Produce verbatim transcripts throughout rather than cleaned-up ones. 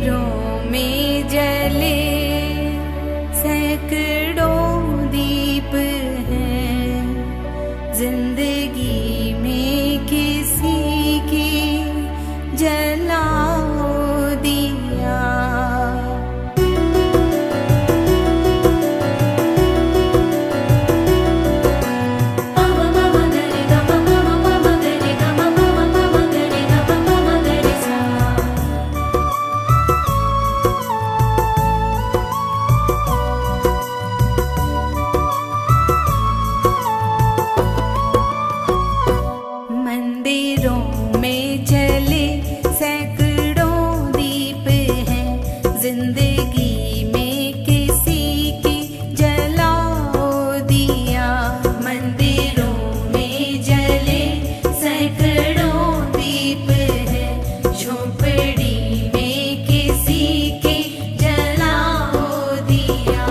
मंदिरों में जले सैकड़ों दीप हैं, जिंदगी में किसी की जलाओ दिया। मंदिरों में जले सैकड़ों दीप हैं, जिंदगी में किसी की जलाओ दिया। मंदिरों में जले सैकड़ों दीप हैं, झोपड़ी में किसी की जलाओ दिया।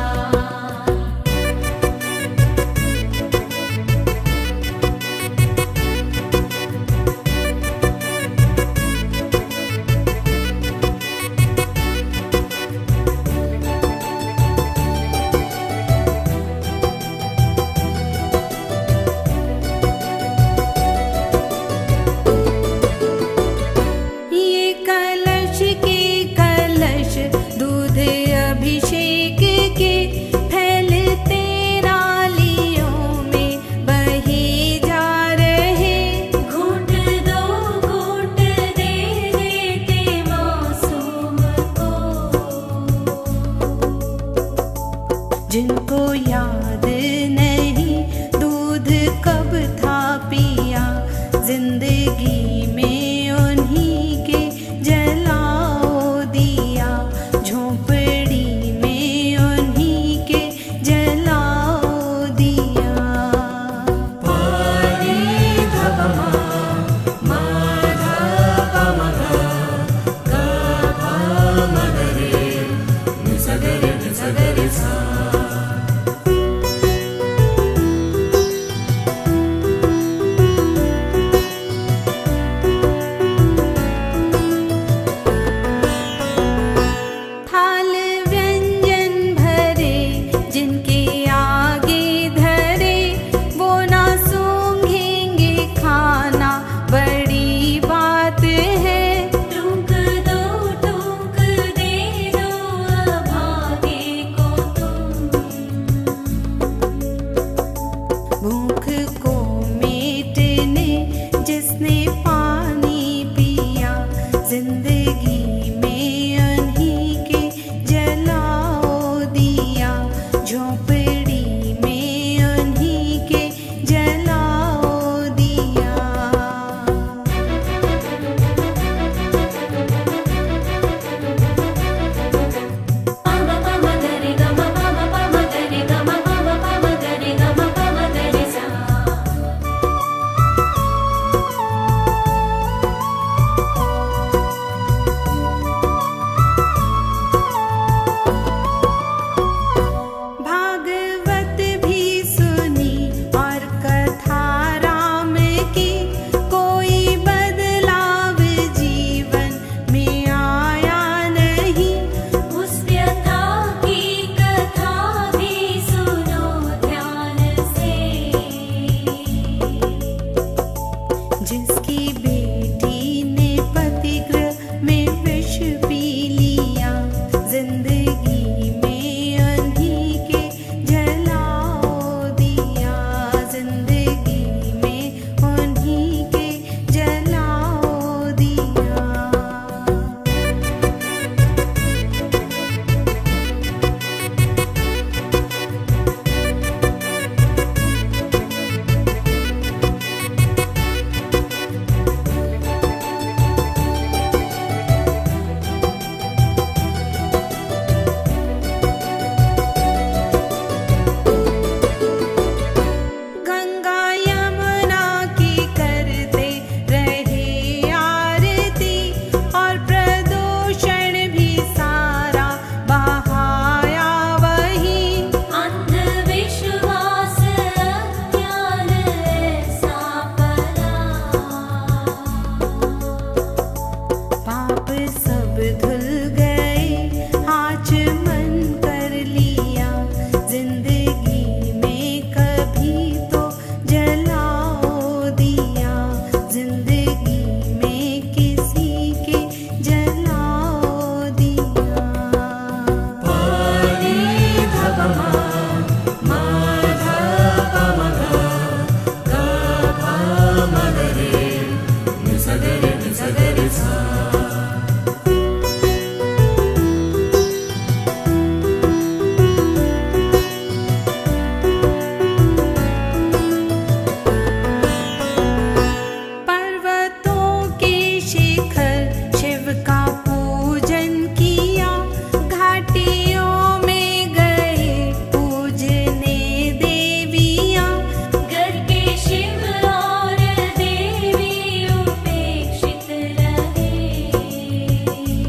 अभिषेक के फैलते नालियों में बहे जा रहे, घूंट दो घूंट दे देते मासूम को, जिनको याद नहीं दूध कब था पिया, जिंदगी में उन्हीं के जलाओ दिया। झोंपड़ी में उन्हीं के जलाओ दिया। पानी धमा माधा पमगा गा पा मगरे निसगरे निसगरे सा। रे